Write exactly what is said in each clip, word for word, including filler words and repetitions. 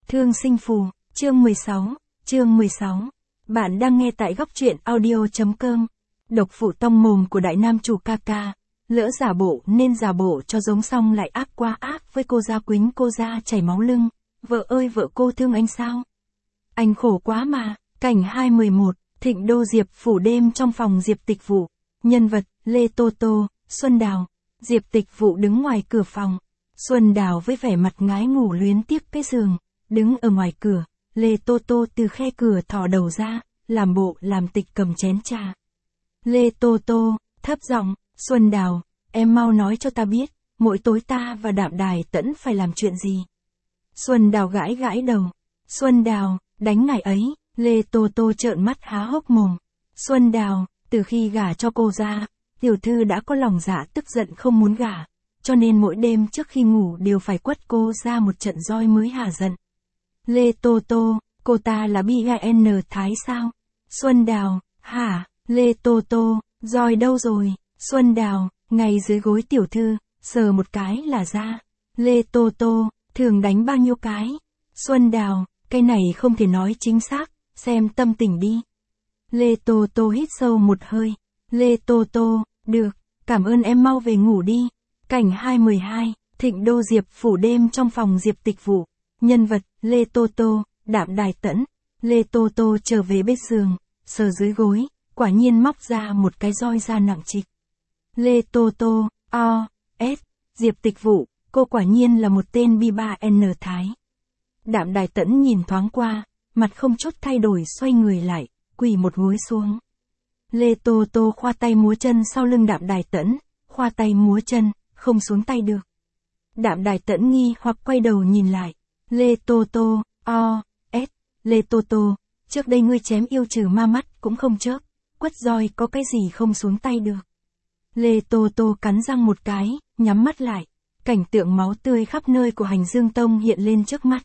Thương sinh phù, chương mười sáu, chương mười sáu. Bạn đang nghe tại góc truyện audio.com. Độc phụ tông mồm của đại nam chủ ca ca. Lỡ giả bộ nên giả bộ cho giống xong lại ác qua ác với cô gia quýnh cô gia chảy máu lưng. Vợ ơi vợ cô thương anh sao? Anh khổ quá mà. Cảnh hai mười một, Thịnh Đô Diệp phủ đêm trong phòng Diệp Tịch Vụ. Nhân vật, Lê Tô Tô, Xuân Đào. Diệp Tịch Vụ đứng ngoài cửa phòng. Xuân Đào với vẻ mặt ngái ngủ luyến tiếc cái giường. Đứng ở ngoài cửa, Lê Tô Tô từ khe cửa thò đầu ra, làm bộ làm tịch cầm chén trà. Lê Tô Tô, thấp giọng, Xuân Đào, em mau nói cho ta biết, mỗi tối ta và Đạm Đài Tẫn phải làm chuyện gì. Xuân Đào gãi gãi đầu. Xuân Đào, đánh ngày ấy, Lê Tô Tô trợn mắt há hốc mồm. Xuân Đào, từ khi gả cho cô ra, tiểu thư đã có lòng dạ tức giận không muốn gả, cho nên mỗi đêm trước khi ngủ đều phải quất cô ra một trận roi mới hả giận. Lê Tô Tô, cô ta là bi gai N Thái sao? Xuân Đào, hả? Lê Tô Tô, roi đâu rồi? Xuân Đào, ngay dưới gối tiểu thư, sờ một cái là ra. Lê Tô Tô, thường đánh bao nhiêu cái? Xuân Đào, cái này không thể nói chính xác, xem tâm tình đi. Lê Tô Tô hít sâu một hơi. Lê Tô Tô, được, cảm ơn em mau về ngủ đi. Cảnh hai mười hai, Thịnh Đô Diệp phủ đêm trong phòng Diệp Tịch Vụ. Nhân vật, Lê Tô Tô, Đạm Đài Tẫn. Lê Tô Tô trở về bếp giường, sờ dưới gối, quả nhiên móc ra một cái roi da nặng trịch. Lê Tô Tô, o, s, Diệp Tịch Vụ, cô quả nhiên là một tên bi ba N Thái. Đạm Đài Tẫn nhìn thoáng qua, mặt không chút thay đổi xoay người lại, quỳ một gối xuống. Lê Tô Tô khoa tay múa chân sau lưng Đạm Đài Tẫn, khoa tay múa chân, không xuống tay được. Đạm Đài Tẫn nghi hoặc quay đầu nhìn lại. Lê Tô Tô, o, s, Lê Tô Tô, trước đây ngươi chém yêu trừ ma mắt cũng không chớp, quất roi có cái gì không xuống tay được. Lê Tô Tô cắn răng một cái, nhắm mắt lại, cảnh tượng máu tươi khắp nơi của Hành Dương Tông hiện lên trước mắt.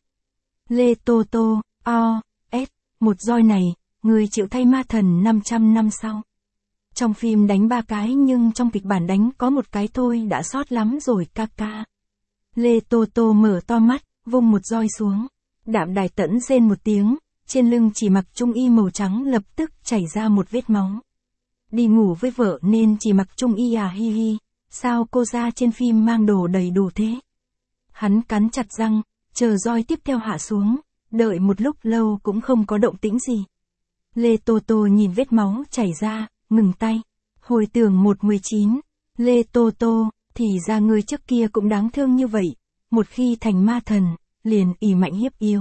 Lê Tô Tô, o, s, một roi này, ngươi chịu thay ma thần năm trăm năm sau. Trong phim đánh ba cái nhưng trong kịch bản đánh có một cái thôi đã sót lắm rồi ca ca. Lê Tô Tô mở to mắt, vung một roi xuống. Đạm Đài Tẫn rên một tiếng, trên lưng chỉ mặc trung y màu trắng lập tức chảy ra một vết máu. Đi ngủ với vợ nên chỉ mặc trung y à hi hi, sao cô ra trên phim mang đồ đầy đủ thế? Hắn cắn chặt răng, chờ roi tiếp theo hạ xuống, đợi một lúc lâu cũng không có động tĩnh gì. Lê Tô Tô nhìn vết máu chảy ra, ngừng tay. Hồi tưởng một mười chín, Lê Tô Tô, thì ra người trước kia cũng đáng thương như vậy. Một khi thành ma thần, liền ỷ mạnh hiếp yếu.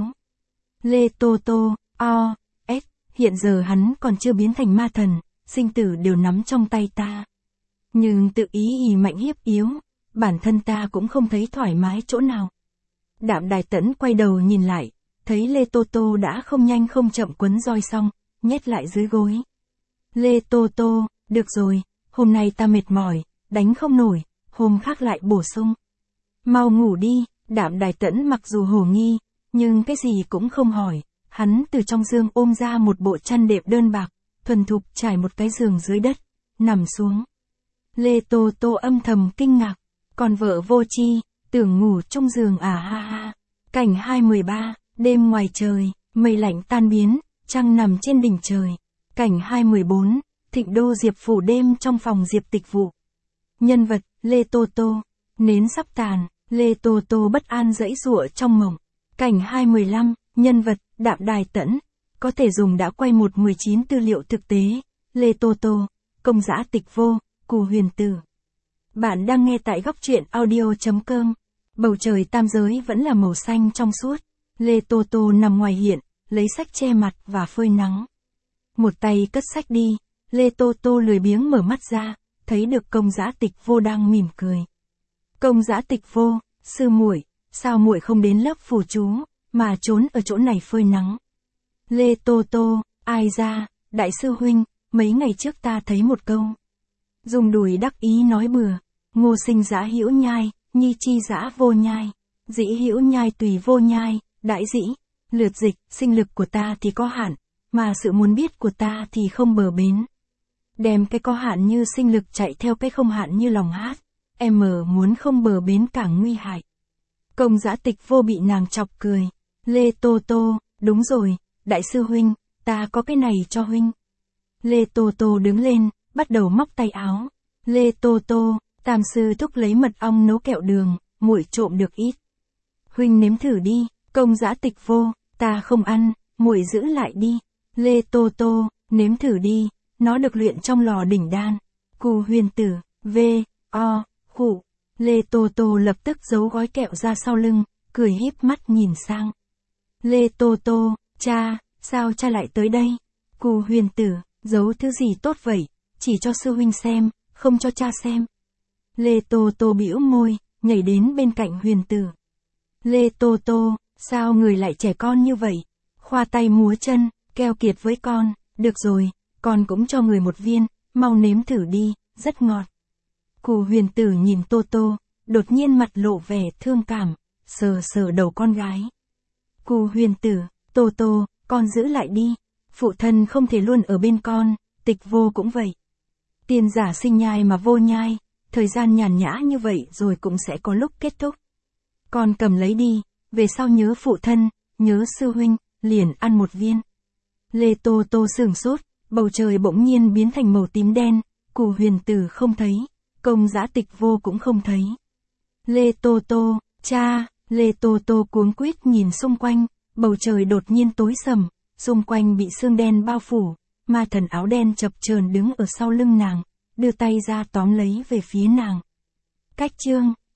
Lê Tô Tô, o, s, hiện giờ hắn còn chưa biến thành ma thần, sinh tử đều nắm trong tay ta. Nhưng tự ý ỷ mạnh hiếp yếu, bản thân ta cũng không thấy thoải mái chỗ nào. Đạm Đài Tẫn quay đầu nhìn lại, thấy Lê Tô Tô đã không nhanh không chậm quấn roi xong, nhét lại dưới gối. Lê Tô Tô, được rồi, hôm nay ta mệt mỏi, đánh không nổi, hôm khác lại bổ sung. Mau ngủ đi. Đạm Đài Tẫn mặc dù hồ nghi, nhưng cái gì cũng không hỏi, hắn từ trong giường ôm ra một bộ chăn đệm đơn bạc, thuần thục trải một cái giường dưới đất, nằm xuống. Lê Tô Tô âm thầm kinh ngạc, còn vợ vô tri, tưởng ngủ trong giường à ha ha. Cảnh hai mười ba, đêm ngoài trời, mây lạnh tan biến, trăng nằm trên đỉnh trời. Cảnh hai mười bốn, Thịnh Đô Diệp phủ đêm trong phòng Diệp Tịch Vụ. Nhân vật, Lê Tô Tô, nến sắp tàn. Lê Tô Tô bất an giãy giụa trong mộng. Cảnh hai mười lăm, nhân vật, Đạm Đài Tẫn. Có thể dùng đã quay một mười chín tư liệu thực tế. Lê Tô Tô, Công Dã Tịch Vô, Cù Huyền Tử. Bạn đang nghe tại góc truyện audio.com. Bầu trời tam giới vẫn là màu xanh trong suốt. Lê Tô Tô nằm ngoài hiện, lấy sách che mặt và phơi nắng. Một tay cất sách đi, Lê Tô Tô lười biếng mở mắt ra, thấy được Công Dã Tịch Vô đang mỉm cười. Công Dã Tịch Vô, sư muội, sao muội không đến lớp phù chú, mà trốn ở chỗ này phơi nắng? Lê Tô Tô, ai ra, đại sư huynh, mấy ngày trước ta thấy một câu. Dùng đùi đắc ý nói bừa, ngô sinh dã hữu nhai, nhi chi dã vô nhai, dĩ hữu nhai tùy vô nhai, đại dĩ, lượt dịch, sinh lực của ta thì có hạn, mà sự muốn biết của ta thì không bờ bến. Đem cái có hạn như sinh lực chạy theo cái không hạn như lòng hát. Em muốn không bờ bến càng nguy hại. Công Dã Tịch Vô bị nàng chọc cười. Lê Tô Tô, đúng rồi, đại sư huynh, ta có cái này cho huynh. Lê Tô Tô đứng lên, bắt đầu móc tay áo. Lê Tô Tô, Tam sư thúc lấy mật ong nấu kẹo đường, muội trộm được ít. Huynh nếm thử đi, Công Giã Tịch Vô, ta không ăn, muội giữ lại đi. Lê Tô Tô, nếm thử đi, nó được luyện trong lò đỉnh đan. Cù Huyền Tử, V, O, khụ. Lê Tô Tô lập tức giấu gói kẹo ra sau lưng, cười híp mắt nhìn sang. Lê Tô Tô, cha, sao cha lại tới đây? Cù Huyền Tử, giấu thứ gì tốt vậy, chỉ cho sư huynh xem, không cho cha xem. Lê Tô Tô bĩu môi, nhảy đến bên cạnh Huyền Tử. Lê Tô Tô, sao người lại trẻ con như vậy? Khoa tay múa chân, keo kiệt với con, được rồi, con cũng cho người một viên, mau nếm thử đi, rất ngọt. Cù Huyền Tử nhìn Tô Tô, đột nhiên mặt lộ vẻ thương cảm, sờ sờ đầu con gái. Cù Huyền Tử, Tô Tô, con giữ lại đi, phụ thân không thể luôn ở bên con, Tịch Vô cũng vậy. Tiền giả sinh nhai mà vô nhai, thời gian nhàn nhã như vậy rồi cũng sẽ có lúc kết thúc. Con cầm lấy đi, về sau nhớ phụ thân, nhớ sư huynh, liền ăn một viên. Lê Tô Tô sửng sốt, bầu trời bỗng nhiên biến thành màu tím đen, Cù Huyền Tử không thấy, Công Giã Tịch Vô cũng không thấy. Lê Tô Tô, cha, Lê Tô Tô cuống quýt nhìn xung quanh, bầu trời đột nhiên tối sầm, xung quanh bị sương đen bao phủ, ma thần áo đen chập chờn đứng ở sau lưng nàng, đưa tay ra tóm lấy về phía nàng. Cách chương